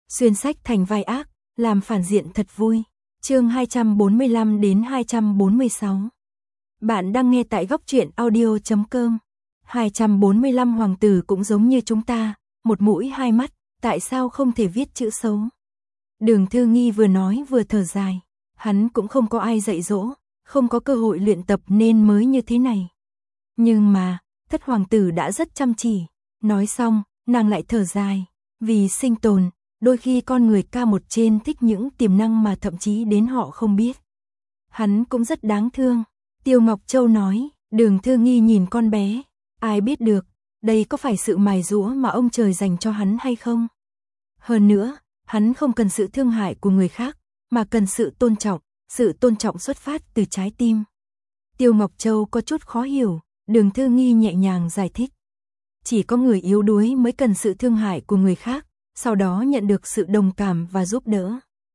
xuyên sách thành vai ác, làm phản diện thật vui. Chương 245 đến 246. Bạn đang nghe tại góc truyện audio.com. 245 hoàng tử cũng giống như chúng ta, một mũi hai mắt, tại sao không thể viết chữ xấu? Đường Thư Nghi vừa nói vừa thở dài, hắn cũng không có ai dạy dỗ, không có cơ hội luyện tập nên mới như thế này. Nhưng mà, thất hoàng tử đã rất chăm chỉ. Nói xong, nàng lại thở dài, vì sinh tồn, đôi khi con người ca một trên thích những tiềm năng mà thậm chí đến họ không biết. Hắn cũng rất đáng thương. Tiêu Ngọc Châu nói. Đường Thư Nghi nhìn con bé, ai biết được, đây có phải sự mài giũa mà ông trời dành cho hắn hay không? Hơn nữa, hắn không cần sự thương hại của người khác, mà cần sự tôn trọng xuất phát từ trái tim. Tiêu Ngọc Châu có chút khó hiểu, Đường Thư Nghi nhẹ nhàng giải thích. Chỉ có người yếu đuối mới cần sự thương hại của người khác, sau đó nhận được sự đồng cảm và giúp đỡ.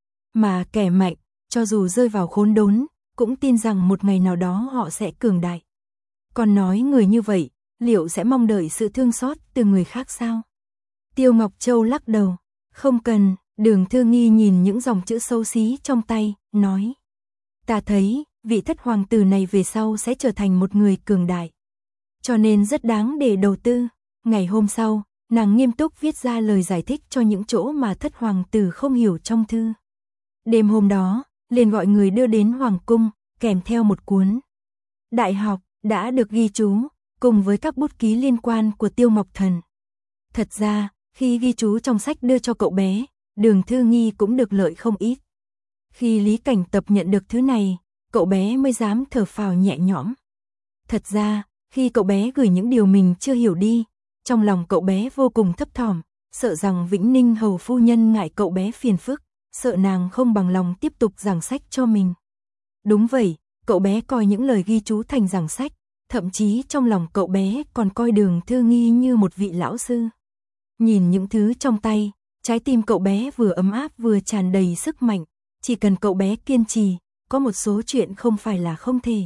Mà kẻ mạnh, cho dù rơi vào khốn đốn, cũng tin rằng một ngày nào đó họ sẽ cường đại. Còn nói người như vậy, liệu sẽ mong đợi sự thương xót từ người khác sao? Tiêu Ngọc Châu lắc đầu, không cần. Đường Thư Nghi nhìn những dòng chữ xấu xí trong tay, nói. Ta thấy, vị thất hoàng tử này về sau sẽ trở thành một người cường đại. Cho nên rất đáng để đầu tư. Ngày hôm sau, nàng nghiêm túc viết ra lời giải thích cho những chỗ mà thất hoàng tử không hiểu trong thư. Đêm hôm đó, liền gọi người đưa đến hoàng cung, kèm theo một cuốn đại học đã được ghi chú, cùng với các bút ký liên quan của Tiêu Ngọc Thần. Thật ra, khi ghi chú trong sách đưa cho cậu bé, Đường Thư Nghi cũng được lợi không ít. Khi Lý Cảnh Tập nhận được thứ này, cậu bé mới dám thở phào nhẹ nhõm. Thật ra, khi cậu bé gửi những điều mình chưa hiểu đi, trong lòng cậu bé vô cùng thấp thỏm, sợ rằng Vĩnh Ninh hầu phu nhân ngại cậu bé phiền phức, sợ nàng không bằng lòng tiếp tục giảng sách cho mình. Đúng vậy, cậu bé coi những lời ghi chú thành giảng sách, thậm chí trong lòng cậu bé còn coi Đường Thư Nghi như một vị lão sư. Nhìn những thứ trong tay, trái tim cậu bé vừa ấm áp vừa tràn đầy sức mạnh, chỉ cần cậu bé kiên trì, có một số chuyện không phải là không thể.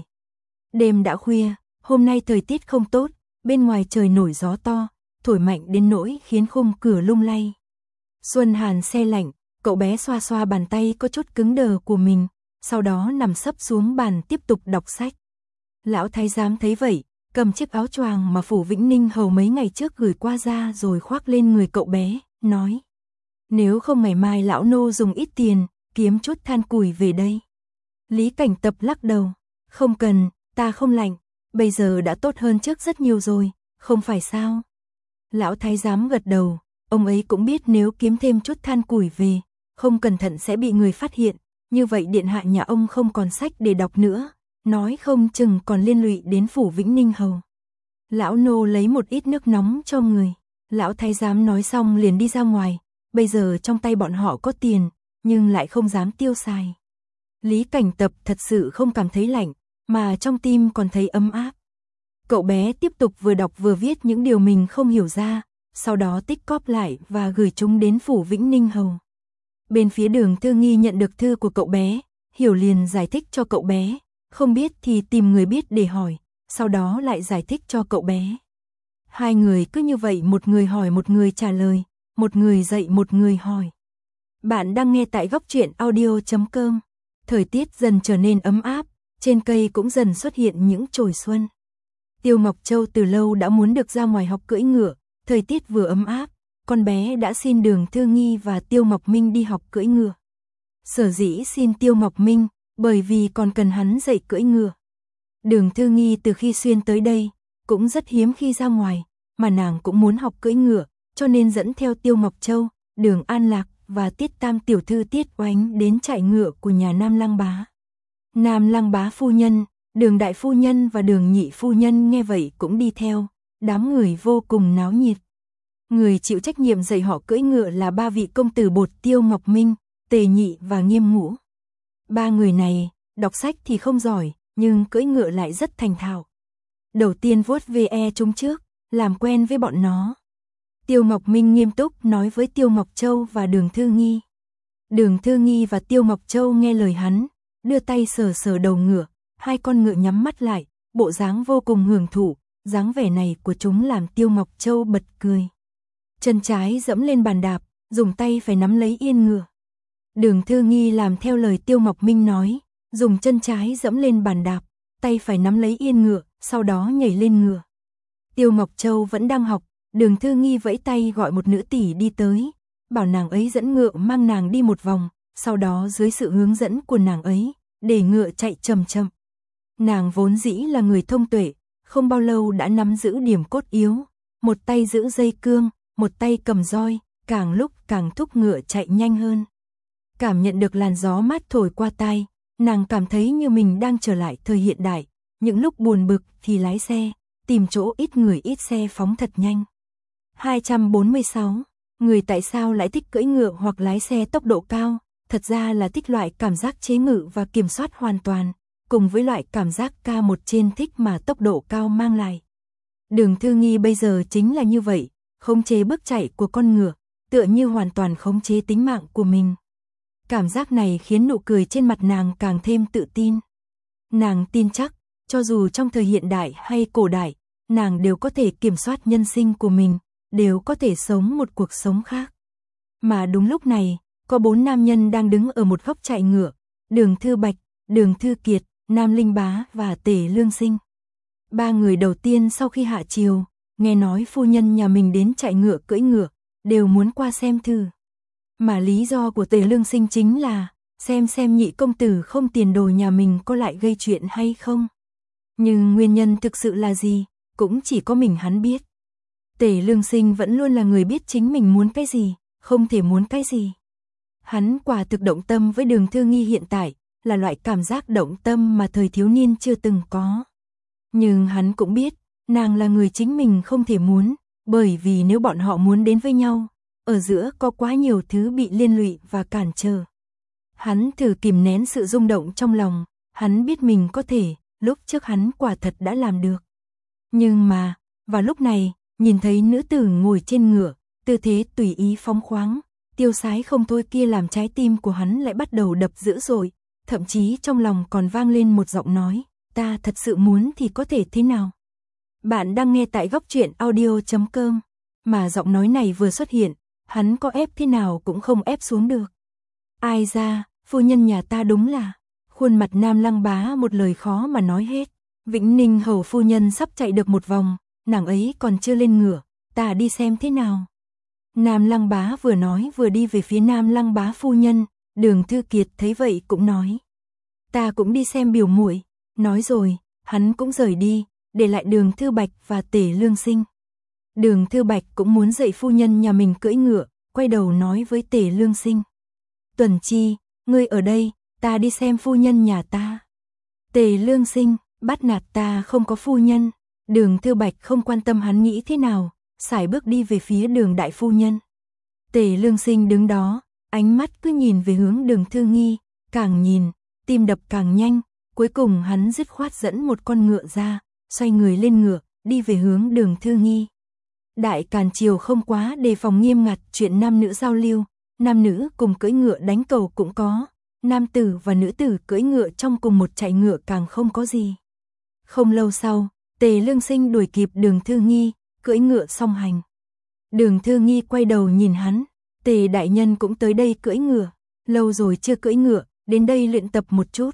Đêm đã khuya, hôm nay thời tiết không tốt, bên ngoài trời nổi gió to, thổi mạnh đến nỗi khiến khung cửa lung lay. Xuân hàn se lạnh, cậu bé xoa xoa bàn tay có chút cứng đờ của mình, sau đó nằm sấp xuống bàn tiếp tục đọc sách. Lão thái giám thấy vậy, cầm chiếc áo choàng mà phủ Vĩnh Ninh hầu mấy ngày trước gửi qua ra rồi khoác lên người cậu bé, nói. Nếu không ngày mai lão nô dùng ít tiền, kiếm chút than củi về đây. Lý Cảnh Tập lắc đầu, không cần, ta không lạnh, bây giờ đã tốt hơn trước rất nhiều rồi, không phải sao? Lão thái giám gật đầu, ông ấy cũng biết nếu kiếm thêm chút than củi về, không cẩn thận sẽ bị người phát hiện, như vậy điện hạ nhà ông không còn sách để đọc nữa, nói không chừng còn liên lụy đến phủ Vĩnh Ninh hầu. Lão nô lấy một ít nước nóng cho người. Lão thái giám nói xong liền đi ra ngoài, bây giờ trong tay bọn họ có tiền, nhưng lại không dám tiêu xài. Lý Cảnh Tập thật sự không cảm thấy lạnh, mà trong tim còn thấy ấm áp. Cậu bé tiếp tục vừa đọc vừa viết những điều mình không hiểu ra, sau đó tích cóp lại và gửi chúng đến phủ Vĩnh Ninh hầu. Bên phía Đường Thư Nghi nhận được thư của cậu bé, hiểu liền giải thích cho cậu bé, không biết thì tìm người biết để hỏi, sau đó lại giải thích cho cậu bé. Hai người cứ như vậy, một người hỏi một người trả lời, một người dạy một người hỏi. Bạn đang nghe tại góc truyện audio.com. Thời tiết dần trở nên ấm áp, trên cây cũng dần xuất hiện những chồi xuân. Tiêu Ngọc Châu từ lâu đã muốn được ra ngoài học cưỡi ngựa, thời tiết vừa ấm áp, con bé đã xin Đường Thư Nghi và Tiêu Ngọc Minh đi học cưỡi ngựa. Sở dĩ xin Tiêu Ngọc Minh, bởi vì còn cần hắn dạy cưỡi ngựa. Đường Thư Nghi từ khi xuyên tới đây, cũng rất hiếm khi ra ngoài, mà nàng cũng muốn học cưỡi ngựa, cho nên dẫn theo Tiêu Ngọc Châu, Đường An Lạc và Tiết Tam tiểu thư Tiết Oánh đến trại ngựa của nhà Nam Lăng Bá. Nam Lăng Bá phu nhân, Đường đại phu nhân và Đường nhị phu nhân nghe vậy cũng đi theo, đám người vô cùng náo nhiệt. Người chịu trách nhiệm dạy họ cưỡi ngựa là ba vị công tử bột Tiêu Ngọc Minh, Tề Nhị và Nghiêm Ngũ. Ba người này, đọc sách thì không giỏi, nhưng cưỡi ngựa lại rất thành thạo. Đầu tiên vuốt ve chúng trước, làm quen với bọn nó. Tiêu Ngọc Minh nghiêm túc nói với Tiêu Ngọc Châu và Đường Thư Nghi. Đường Thư Nghi và Tiêu Ngọc Châu nghe lời hắn, đưa tay sờ sờ đầu ngựa, hai con ngựa nhắm mắt lại, bộ dáng vô cùng hưởng thụ, dáng vẻ này của chúng làm Tiêu Ngọc Châu bật cười. Chân trái dẫm lên bàn đạp, dùng tay phải nắm lấy yên ngựa. Đường Thư Nghi làm theo lời Tiêu Ngọc Minh nói, dùng chân trái dẫm lên bàn đạp, tay phải nắm lấy yên ngựa, sau đó nhảy lên ngựa. Tiêu Ngọc Châu vẫn đang học, Đường Thư Nghi vẫy tay gọi một nữ tỷ đi tới, bảo nàng ấy dẫn ngựa mang nàng đi một vòng, sau đó dưới sự hướng dẫn của nàng ấy, để ngựa chạy chậm chậm. Nàng vốn dĩ là người thông tuệ, không bao lâu đã nắm giữ điểm cốt yếu, một tay giữ dây cương, một tay cầm roi, càng lúc càng thúc ngựa chạy nhanh hơn. Cảm nhận được làn gió mát thổi qua tai, nàng cảm thấy như mình đang trở lại thời hiện đại, những lúc buồn bực thì lái xe, tìm chỗ ít người ít xe phóng thật nhanh. 246. Người tại sao lại thích cưỡi ngựa hoặc lái xe tốc độ cao? Thật ra là thích loại cảm giác chế ngự và kiểm soát hoàn toàn, cùng với loại cảm giác K1 trên thích mà tốc độ cao mang lại. Đường Thư Nghi bây giờ chính là như vậy, khống chế bước chạy của con ngựa, tựa như hoàn toàn khống chế tính mạng của mình. Cảm giác này khiến nụ cười trên mặt nàng càng thêm tự tin. Nàng tin chắc, cho dù trong thời hiện đại hay cổ đại, nàng đều có thể kiểm soát nhân sinh của mình, đều có thể sống một cuộc sống khác. Mà đúng lúc này, có 4 nam nhân đang đứng ở một góc chạy ngựa, Đường Thư Bạch, Đường Thư Kiệt, Nam Linh Bá và Tề Lương Sinh. 3 người đầu tiên sau khi hạ chiều, nghe nói phu nhân nhà mình đến chạy ngựa cưỡi ngựa, đều muốn qua xem thử. Mà lý do của Tề Lương Sinh chính là, xem nhị công tử không tiền đồ nhà mình có lại gây chuyện hay không. Nhưng nguyên nhân thực sự là gì, cũng chỉ có mình hắn biết. Tề Lương Sinh vẫn luôn là người biết chính mình muốn cái gì, không thể muốn cái gì. Hắn quả thực động tâm với Đường Thư Nghi hiện tại, là loại cảm giác động tâm mà thời thiếu niên chưa từng có. Nhưng hắn cũng biết, nàng là người chính mình không thể muốn, bởi vì nếu bọn họ muốn đến với nhau, ở giữa có quá nhiều thứ bị liên lụy và cản trở. Hắn thử kìm nén sự rung động trong lòng, hắn biết mình có thể, lúc trước hắn quả thật đã làm được. Nhưng mà, vào lúc này, nhìn thấy nữ tử ngồi trên ngựa, tư thế tùy ý phóng khoáng, tiêu sái không thôi kia làm trái tim của hắn lại bắt đầu đập dữ dội, thậm chí trong lòng còn vang lên một giọng nói, ta thật sự muốn thì có thể thế nào. Bạn đang nghe tại góc truyện audio.com, mà giọng nói này vừa xuất hiện, hắn có ép thế nào cũng không ép xuống được. Ai ra, phu nhân nhà ta đúng là, khuôn mặt Nam Lăng Bá một lời khó mà nói hết. Vĩnh Ninh hầu phu nhân sắp chạy được một vòng, nàng ấy còn chưa lên ngựa, ta đi xem thế nào. Nam Lăng Bá vừa nói vừa đi về phía Nam Lăng Bá phu nhân, Đường Thư Kiệt thấy vậy cũng nói. Ta cũng đi xem biểu muội. Nói rồi, hắn cũng rời đi, để lại Đường Thư Bạch và Tề Lương Sinh. Đường Thư Bạch cũng muốn dạy phu nhân nhà mình cưỡi ngựa, quay đầu nói với Tề Lương Sinh. Tuần Chi, ngươi ở đây, ta đi xem phu nhân nhà ta. Tề Lương Sinh, bắt nạt ta không có phu nhân. Đường Thư Bạch không quan tâm hắn nghĩ thế nào, sải bước đi về phía Đường đại phu nhân. Tề Lương Sinh đứng đó, ánh mắt cứ nhìn về hướng Đường Thư Nghi, càng nhìn, tim đập càng nhanh, cuối cùng hắn dứt khoát dẫn một con ngựa ra, xoay người lên ngựa, đi về hướng Đường Thư Nghi. Đại Càn Triều không quá đề phòng nghiêm ngặt chuyện nam nữ giao lưu, nam nữ cùng cưỡi ngựa đánh cầu cũng có, nam tử và nữ tử cưỡi ngựa trong cùng một chạy ngựa càng không có gì. Không lâu sau, Tề Lương Sinh đuổi kịp Đường Thư Nghi, cưỡi ngựa song hành. Đường Thư Nghi quay đầu nhìn hắn, Tề đại nhân cũng tới đây cưỡi ngựa, lâu rồi chưa cưỡi ngựa, đến đây luyện tập một chút.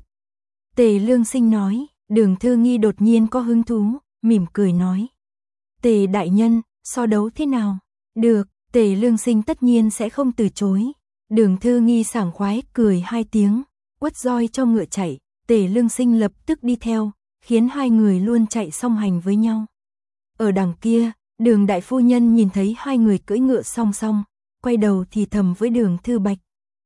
Tề Lương Sinh nói, Đường Thư Nghi đột nhiên có hứng thú, mỉm cười nói. Tề đại nhân, so đấu thế nào? Được, Tề Lương Sinh tất nhiên sẽ không từ chối. Đường Thư Nghi sảng khoái cười 2 tiếng, quất roi cho ngựa chạy, Tề Lương Sinh lập tức đi theo, khiến hai người luôn chạy song hành với nhau. Ở đằng kia, Đường đại phu nhân nhìn thấy hai người cưỡi ngựa song song, quay đầu thì thầm với Đường Thư Bạch.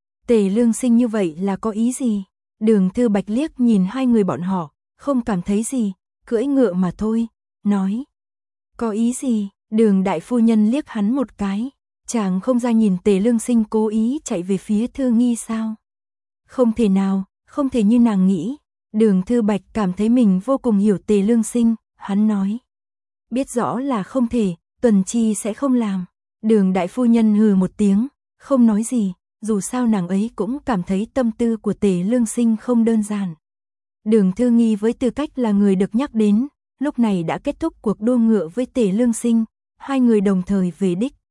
Tề Lương Sinh như vậy là có ý gì? Đường Thư Bạch liếc nhìn hai người bọn họ, không cảm thấy gì, cưỡi ngựa mà thôi, nói. Có ý gì? Đường đại phu nhân liếc hắn một cái, chàng không ra nhìn Tề Lương Sinh cố ý chạy về phía Thư Nghi sao? Không thể nào, không thể như nàng nghĩ. Đường Thư Bạch cảm thấy mình vô cùng hiểu Tề Lương Sinh, hắn nói. Biết rõ là không thể, Tuần Chi sẽ không làm. Đường đại phu nhân hừ một tiếng, không nói gì, dù sao nàng ấy cũng cảm thấy tâm tư của Tề Lương Sinh không đơn giản. Đường Thư Nghi với tư cách là người được nhắc đến, lúc này đã kết thúc cuộc đua ngựa với Tề Lương Sinh, hai người đồng thời về đích,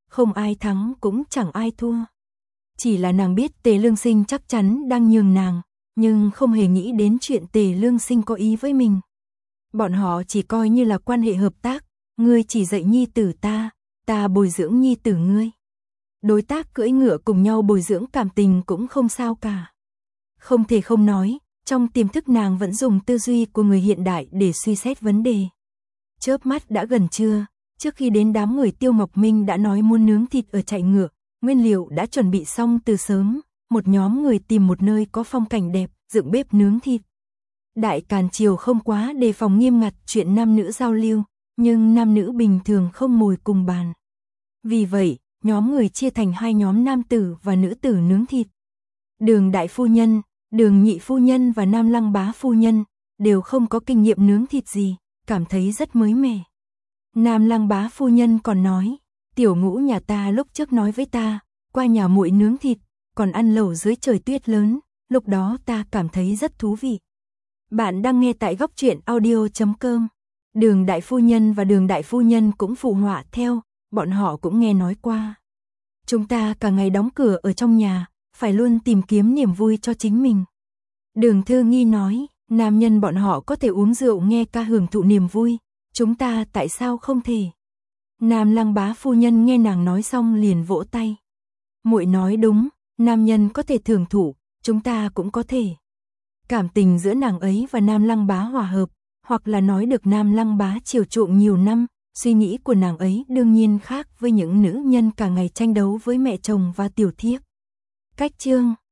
không ai thắng cũng chẳng ai thua. Chỉ là nàng biết Tề Lương Sinh chắc chắn đang nhường nàng, nhưng không hề nghĩ đến chuyện Tề Lương Sinh có ý với mình. Bọn họ chỉ coi như là quan hệ hợp tác, ngươi chỉ dạy nhi tử ta bồi dưỡng nhi tử ngươi. Đối tác cưỡi ngựa cùng nhau bồi dưỡng cảm tình cũng không sao cả. Không thể không nói, trong tiềm thức nàng vẫn dùng tư duy của người hiện đại để suy xét vấn đề. Chớp mắt đã gần trưa, trước khi đến đám người Tiêu Ngọc Minh đã nói muốn nướng thịt ở trại ngựa, nguyên liệu đã chuẩn bị xong từ sớm, một nhóm người tìm một nơi có phong cảnh đẹp, dựng bếp nướng thịt. Đại Càn Triều không quá đề phòng nghiêm ngặt chuyện nam nữ giao lưu, nhưng nam nữ bình thường không ngồi cùng bàn. Vì vậy, nhóm người chia thành hai nhóm nam tử và nữ tử nướng thịt. Đường đại phu nhân, Đường nhị phu nhân và Nam Lăng bá phu nhân đều không có kinh nghiệm nướng thịt gì, cảm thấy rất mới mẻ. Nam Lăng bá phu nhân còn nói, tiểu Ngũ nhà ta lúc trước nói với ta, qua nhà muội nướng thịt, còn ăn lẩu dưới trời tuyết lớn, lúc đó ta cảm thấy rất thú vị. Bạn đang nghe tại góc truyện audio.com. Đường đại phu nhân và Đường đại phu nhân cũng phụ họa theo, bọn họ cũng nghe nói qua. Chúng ta cả ngày đóng cửa ở trong nhà, phải luôn tìm kiếm niềm vui cho chính mình. Đường Thư Nghi nói, nam nhân bọn họ có thể uống rượu nghe ca hưởng thụ niềm vui, chúng ta tại sao không thể? Nam Lăng bá phu nhân nghe nàng nói xong liền vỗ tay. Muội nói đúng, nam nhân có thể thưởng thụ, chúng ta cũng có thể. Cảm tình giữa nàng ấy và Nam Lăng bá hòa hợp, hoặc là nói được Nam Lăng bá chiều chuộng nhiều năm, suy nghĩ của nàng ấy đương nhiên khác với những nữ nhân cả ngày tranh đấu với mẹ chồng và tiểu thiếp. Cách chương